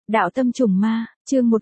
Đạo tâm trùng ma, chương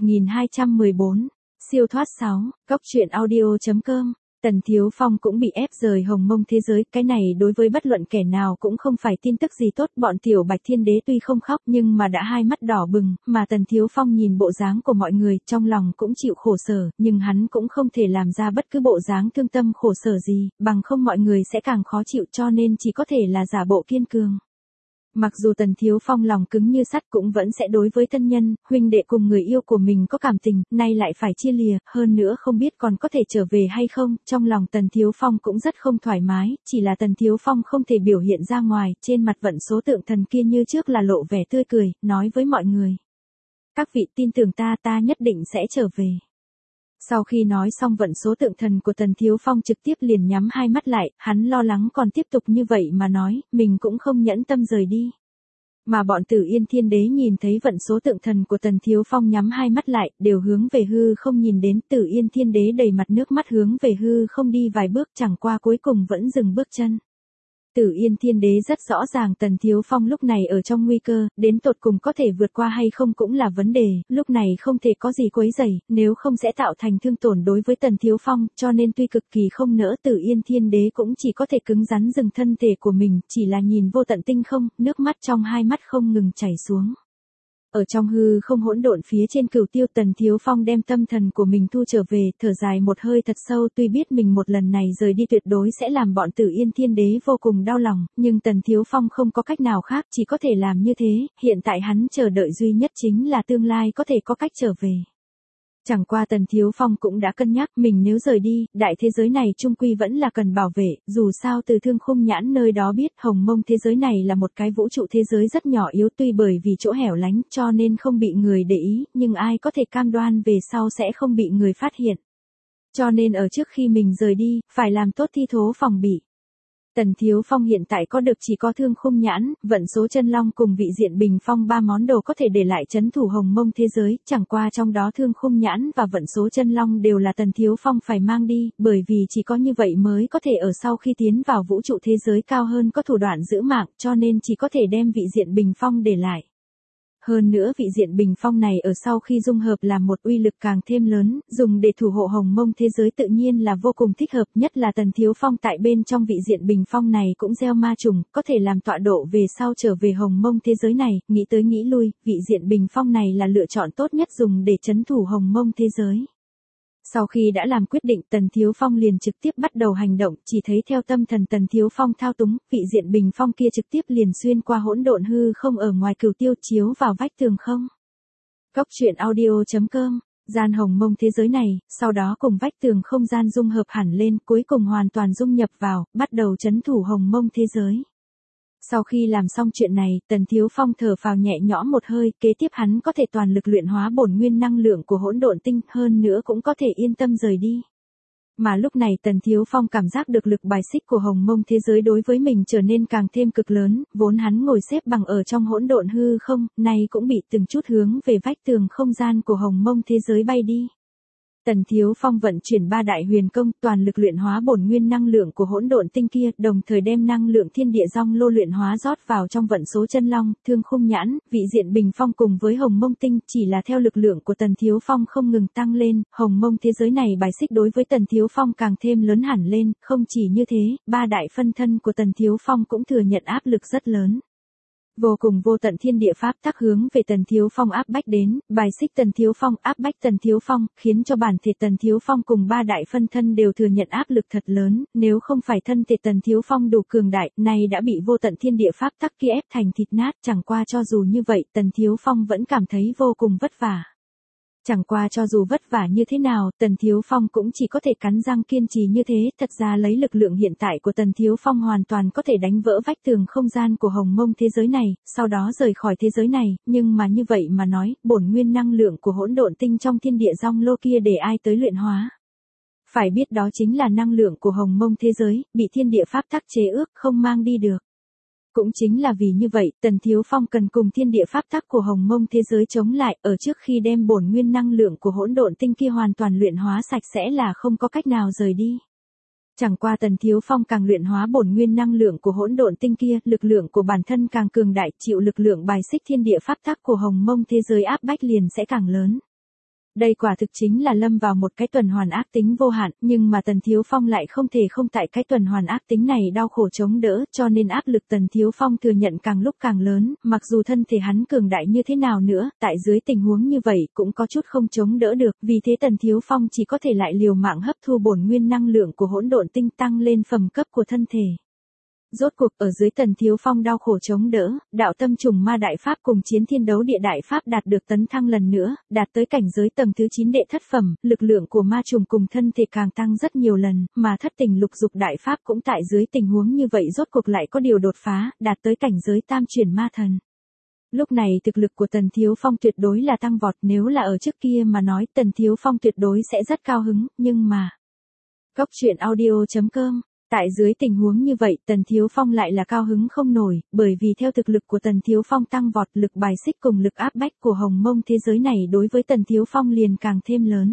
1214, siêu thoát 6, góc truyện audio.com. Tần Thiếu Phong cũng bị ép rời Hồng Mông thế giới, cái này đối với bất luận kẻ nào cũng không phải tin tức gì tốt. Bọn tiểu Bạch Thiên Đế tuy không khóc nhưng mà đã hai mắt đỏ bừng, mà Tần Thiếu Phong nhìn bộ dáng của mọi người, trong lòng cũng chịu khổ sở, nhưng hắn cũng không thể làm ra bất cứ bộ dáng thương tâm khổ sở gì, bằng không mọi người sẽ càng khó chịu, cho nên chỉ có thể là giả bộ kiên cường. Mặc dù Tần Thiếu Phong lòng cứng như sắt cũng vẫn sẽ đối với thân nhân, huynh đệ cùng người yêu của mình có cảm tình, nay lại phải chia lìa, hơn nữa không biết còn có thể trở về hay không, trong lòng Tần Thiếu Phong cũng rất không thoải mái, chỉ là Tần Thiếu Phong không thể biểu hiện ra ngoài, trên mặt vận số tượng thần kia như trước là lộ vẻ tươi cười, nói với mọi người. Các vị tin tưởng ta nhất định sẽ trở về. Sau khi nói xong vận số tượng thần của Tần Thiếu Phong trực tiếp liền nhắm hai mắt lại, hắn lo lắng còn tiếp tục như vậy mà nói, mình cũng không nhẫn tâm rời đi. Mà bọn Tử Yên Thiên Đế nhìn thấy vận số tượng thần của Tần Thiếu Phong nhắm hai mắt lại, đều hướng về hư không nhìn đến. Tử Yên Thiên Đế đầy mặt nước mắt hướng về hư không đi vài bước, chẳng qua cuối cùng vẫn dừng bước chân. Tử Yên Thiên Đế rất rõ ràng Tần Thiếu Phong lúc này ở trong nguy cơ, đến tột cùng có thể vượt qua hay không cũng là vấn đề, lúc này không thể có gì quấy rầy, nếu không sẽ tạo thành thương tổn đối với Tần Thiếu Phong, cho nên tuy cực kỳ không nỡ Tử Yên Thiên Đế cũng chỉ có thể cứng rắn dừng thân thể của mình, chỉ là nhìn vô tận tinh không, nước mắt trong hai mắt không ngừng chảy xuống. Ở trong hư không hỗn độn phía trên Cửu Tiêu, Tần Thiếu Phong đem tâm thần của mình thu trở về, thở dài một hơi thật sâu, tuy biết mình một lần này rời đi tuyệt đối sẽ làm bọn Tử Yên Thiên Đế vô cùng đau lòng, nhưng Tần Thiếu Phong không có cách nào khác, chỉ có thể làm như thế, hiện tại hắn chờ đợi duy nhất chính là tương lai có thể có cách trở về. Chẳng qua Tần Thiếu Phong cũng đã cân nhắc, mình nếu rời đi, đại thế giới này chung quy vẫn là cần bảo vệ, dù sao từ Thương Khung Nhãn nơi đó biết Hồng Mông thế giới này là một cái vũ trụ thế giới rất nhỏ yếu, tuy bởi vì chỗ hẻo lánh cho nên không bị người để ý, nhưng ai có thể cam đoan về sau sẽ không bị người phát hiện. Cho nên ở trước khi mình rời đi, phải làm tốt thi thố phòng bị. Tần Thiếu Phong hiện tại có được chỉ có Thương Khung Nhãn, vận số chân long cùng vị diện bình phong ba món đồ có thể để lại trấn thủ Hồng Mông thế giới, chẳng qua trong đó Thương Khung Nhãn và vận số chân long đều là Tần Thiếu Phong phải mang đi, bởi vì chỉ có như vậy mới có thể ở sau khi tiến vào vũ trụ thế giới cao hơn có thủ đoạn giữ mạng, cho nên chỉ có thể đem vị diện bình phong để lại. Hơn nữa vị diện bình phong này ở sau khi dung hợp làm một uy lực càng thêm lớn, dùng để thủ hộ Hồng Mông thế giới tự nhiên là vô cùng thích hợp, nhất là Tần Thiếu Phong tại bên trong vị diện bình phong này cũng gieo ma trùng, có thể làm tọa độ về sau trở về Hồng Mông thế giới này, nghĩ tới nghĩ lui, vị diện bình phong này là lựa chọn tốt nhất dùng để trấn thủ Hồng Mông thế giới. Sau khi đã làm quyết định, Tần Thiếu Phong liền trực tiếp bắt đầu hành động, chỉ thấy theo tâm thần Tần Thiếu Phong thao túng, vị diện bình phong kia trực tiếp liền xuyên qua hỗn độn hư không ở ngoài Cửu Tiêu chiếu vào vách tường không. Góc truyện audio.com, gian Hồng Mông thế giới này, sau đó cùng vách tường không gian dung hợp hẳn lên, cuối cùng hoàn toàn dung nhập vào, bắt đầu trấn thủ Hồng Mông thế giới. Sau khi làm xong chuyện này, Tần Thiếu Phong thở phào nhẹ nhõm một hơi, kế tiếp hắn có thể toàn lực luyện hóa bổn nguyên năng lượng của hỗn độn tinh, hơn nữa cũng có thể yên tâm rời đi. Mà lúc này Tần Thiếu Phong cảm giác được lực bài xích của Hồng Mông thế giới đối với mình trở nên càng thêm cực lớn, vốn hắn ngồi xếp bằng ở trong hỗn độn hư không, nay cũng bị từng chút hướng về vách tường không gian của Hồng Mông thế giới bay đi. Tần Thiếu Phong vận chuyển ba đại huyền công, toàn lực luyện hóa bổn nguyên năng lượng của hỗn độn tinh kia, đồng thời đem năng lượng thiên địa dong lô luyện hóa rót vào trong vận số chân long, Thương Khung Nhãn, vị diện bình phong cùng với Hồng Mông tinh, chỉ là theo lực lượng của Tần Thiếu Phong không ngừng tăng lên, Hồng Mông thế giới này bài xích đối với Tần Thiếu Phong càng thêm lớn hẳn lên, không chỉ như thế, ba đại phân thân của Tần Thiếu Phong cũng thừa nhận áp lực rất lớn. Vô cùng vô tận thiên địa pháp tắc hướng về Tần Thiếu Phong áp bách đến, bài xích Tần Thiếu Phong, áp bách Tần Thiếu Phong, khiến cho bản thể Tần Thiếu Phong cùng ba đại phân thân đều thừa nhận áp lực thật lớn, nếu không phải thân thể Tần Thiếu Phong đủ cường đại, này đã bị vô tận thiên địa pháp tắc kia ép thành thịt nát, chẳng qua cho dù như vậy, Tần Thiếu Phong vẫn cảm thấy vô cùng vất vả. Chẳng qua cho dù vất vả như thế nào, Tần Thiếu Phong cũng chỉ có thể cắn răng kiên trì như thế, thật ra lấy lực lượng hiện tại của Tần Thiếu Phong hoàn toàn có thể đánh vỡ vách tường không gian của Hồng Mông thế giới này, sau đó rời khỏi thế giới này, nhưng mà như vậy mà nói, bổn nguyên năng lượng của hỗn độn tinh trong thiên địa dong lô kia để ai tới luyện hóa. Phải biết đó chính là năng lượng của Hồng Mông thế giới, bị thiên địa pháp tắc chế ước, không mang đi được. Cũng chính là vì như vậy, Tần Thiếu Phong cần cùng thiên địa pháp tắc của Hồng Mông thế giới chống lại, ở trước khi đem bổn nguyên năng lượng của hỗn độn tinh kia hoàn toàn luyện hóa sạch sẽ là không có cách nào rời đi. Chẳng qua Tần Thiếu Phong càng luyện hóa bổn nguyên năng lượng của hỗn độn tinh kia, lực lượng của bản thân càng cường đại, chịu lực lượng bài xích thiên địa pháp tắc của hồng mông thế giới áp bách liền sẽ càng lớn. Đây quả thực chính là lâm vào một cái tuần hoàn ác tính vô hạn, nhưng mà Tần Thiếu Phong lại không thể không tại cái tuần hoàn ác tính này đau khổ chống đỡ, cho nên áp lực Tần Thiếu Phong thừa nhận càng lúc càng lớn, mặc dù thân thể hắn cường đại như thế nào nữa, tại dưới tình huống như vậy cũng có chút không chống đỡ được, vì thế Tần Thiếu Phong chỉ có thể lại liều mạng hấp thu bổn nguyên năng lượng của hỗn độn tinh tăng lên phẩm cấp của thân thể. Rốt cuộc ở dưới Tần Thiếu Phong đau khổ chống đỡ, đạo tâm trùng ma đại pháp cùng chiến thiên đấu địa đại pháp đạt được tấn thăng lần nữa, đạt tới cảnh giới tầng thứ 9 đệ thất phẩm, lực lượng của ma trùng cùng thân thể càng tăng rất nhiều lần, mà thất tình lục dục đại pháp cũng tại dưới tình huống như vậy rốt cuộc lại có điều đột phá, đạt tới cảnh giới tam chuyển ma thần. Lúc này thực lực của Tần Thiếu Phong tuyệt đối là tăng vọt, nếu là ở trước kia mà nói Tần Thiếu Phong tuyệt đối sẽ rất cao hứng, nhưng mà... Góc truyện audio.com. Tại dưới tình huống như vậy Tần Thiếu Phong lại là cao hứng không nổi, bởi vì theo thực lực của Tần Thiếu Phong tăng vọt, lực bài xích cùng lực áp bách của hồng mông thế giới này đối với Tần Thiếu Phong liền càng thêm lớn.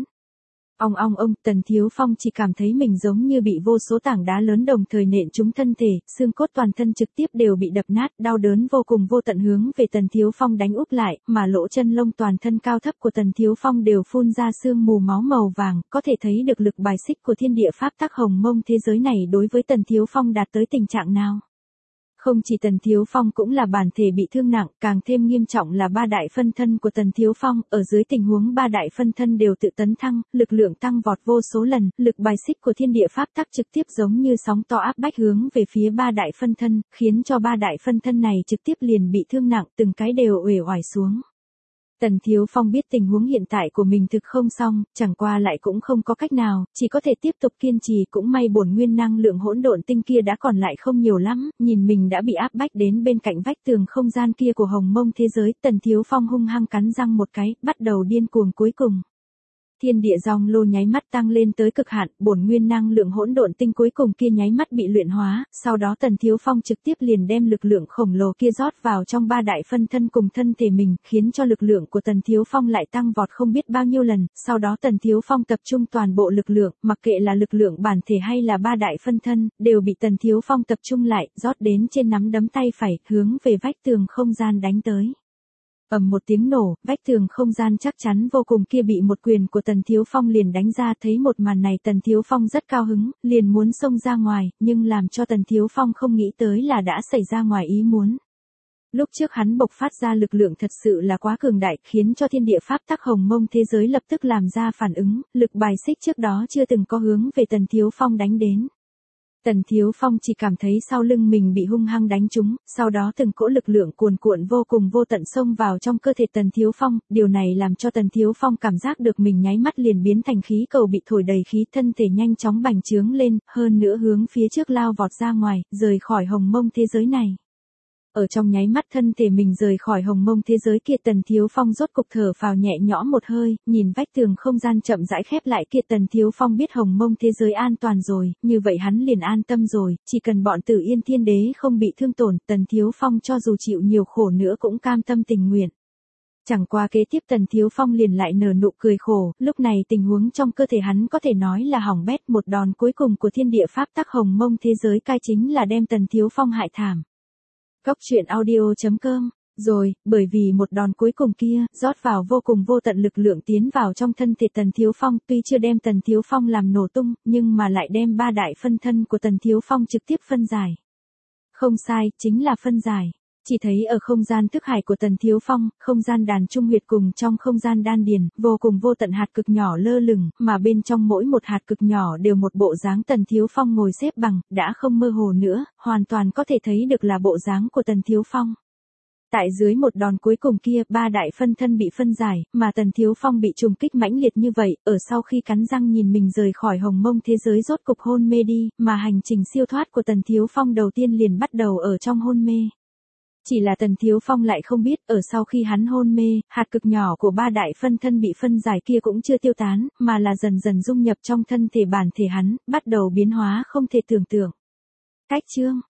Ông, Tần Thiếu Phong chỉ cảm thấy mình giống như bị vô số tảng đá lớn đồng thời nện trúng thân thể, xương cốt toàn thân trực tiếp đều bị đập nát, đau đớn vô cùng vô tận hướng về Tần Thiếu Phong đánh úp lại, mà lỗ chân lông toàn thân cao thấp của Tần Thiếu Phong đều phun ra sương mù máu màu vàng, có thể thấy được lực bài xích của thiên địa pháp tắc hồng mông thế giới này đối với Tần Thiếu Phong đạt tới tình trạng nào. Không chỉ Tần Thiếu Phong cũng là bản thể bị thương nặng, càng thêm nghiêm trọng là ba đại phân thân của Tần Thiếu Phong, ở dưới tình huống ba đại phân thân đều tự tấn thăng, lực lượng tăng vọt vô số lần, lực bài xích của thiên địa pháp tắc trực tiếp giống như sóng to áp bách hướng về phía ba đại phân thân, khiến cho ba đại phân thân này trực tiếp liền bị thương nặng, từng cái đều uể oải xuống. Tần Thiếu Phong biết tình huống hiện tại của mình thực không xong, chẳng qua lại cũng không có cách nào, chỉ có thể tiếp tục kiên trì, cũng may bổn nguyên năng lượng hỗn độn tinh kia đã còn lại không nhiều lắm, nhìn mình đã bị áp bách đến bên cạnh vách tường không gian kia của hồng mông thế giới, Tần Thiếu Phong hung hăng cắn răng một cái, bắt đầu điên cuồng cuối cùng. Thiên địa dòng lô nháy mắt tăng lên tới cực hạn, bổn nguyên năng lượng hỗn độn tinh cuối cùng kia nháy mắt bị luyện hóa, sau đó Tần Thiếu Phong trực tiếp liền đem lực lượng khổng lồ kia rót vào trong ba đại phân thân cùng thân thể mình, khiến cho lực lượng của Tần Thiếu Phong lại tăng vọt không biết bao nhiêu lần, sau đó Tần Thiếu Phong tập trung toàn bộ lực lượng, mặc kệ là lực lượng bản thể hay là ba đại phân thân, đều bị Tần Thiếu Phong tập trung lại, rót đến trên nắm đấm tay phải, hướng về vách tường không gian đánh tới. Ầm một tiếng nổ, vách tường không gian chắc chắn vô cùng kia bị một quyền của Tần Thiếu Phong liền đánh ra, thấy một màn này Tần Thiếu Phong rất cao hứng, liền muốn xông ra ngoài, nhưng làm cho Tần Thiếu Phong không nghĩ tới là đã xảy ra ngoài ý muốn. Lúc trước hắn bộc phát ra lực lượng thật sự là quá cường đại, khiến cho thiên địa pháp tắc hồng mông thế giới lập tức làm ra phản ứng, lực bài xích trước đó chưa từng có hướng về Tần Thiếu Phong đánh đến. Tần Thiếu Phong chỉ cảm thấy sau lưng mình bị hung hăng đánh trúng, sau đó từng cỗ lực lượng cuồn cuộn vô cùng vô tận xông vào trong cơ thể Tần Thiếu Phong, điều này làm cho Tần Thiếu Phong cảm giác được mình nháy mắt liền biến thành khí cầu bị thổi đầy khí, thân thể nhanh chóng bành trướng lên, hơn nữa hướng phía trước lao vọt ra ngoài, rời khỏi hồng mông thế giới này. Ở trong nháy mắt thân thể mình rời khỏi hồng mông thế giới kia Tần Thiếu Phong rốt cục thở phào nhẹ nhõm một hơi, nhìn vách tường không gian chậm rãi khép lại kia Tần Thiếu Phong biết hồng mông thế giới an toàn rồi, như vậy hắn liền an tâm rồi, chỉ cần bọn Tử Yên Thiên Đế không bị thương tổn, Tần Thiếu Phong cho dù chịu nhiều khổ nữa cũng cam tâm tình nguyện. Chẳng qua kế tiếp Tần Thiếu Phong liền lại nở nụ cười khổ, lúc này tình huống trong cơ thể hắn có thể nói là hỏng bét, một đòn cuối cùng của thiên địa pháp tắc hồng mông thế giới cai chính là đem Tần Thiếu Phong hại thảm. Góc truyện audio.com. Rồi, bởi vì một đòn cuối cùng kia, rót vào vô cùng vô tận lực lượng tiến vào trong thân thể Tần Thiếu Phong, tuy chưa đem Tần Thiếu Phong làm nổ tung, nhưng mà lại đem ba đại phân thân của Tần Thiếu Phong trực tiếp phân giải. Không sai, chính là phân giải. Chỉ thấy ở không gian thức hải của Tần Thiếu Phong, không gian đàn trung huyệt cùng trong không gian đan điền, vô cùng vô tận hạt cực nhỏ lơ lửng, mà bên trong mỗi một hạt cực nhỏ đều một bộ dáng Tần Thiếu Phong ngồi xếp bằng, đã không mơ hồ nữa, hoàn toàn có thể thấy được là bộ dáng của Tần Thiếu Phong. Tại dưới một đòn cuối cùng kia, ba đại phân thân bị phân giải, mà Tần Thiếu Phong bị trùng kích mãnh liệt như vậy, ở sau khi cắn răng nhìn mình rời khỏi hồng mông thế giới rốt cục hôn mê đi, mà hành trình siêu thoát của Tần Thiếu Phong đầu tiên liền bắt đầu ở trong hôn mê. Chỉ là Tần Thiếu Phong lại không biết, ở sau khi hắn hôn mê, hạt cực nhỏ của ba đại phân thân bị phân giải kia cũng chưa tiêu tán, mà là dần dần dung nhập trong thân thể bản thể hắn, bắt đầu biến hóa không thể tưởng tượng. Cách chương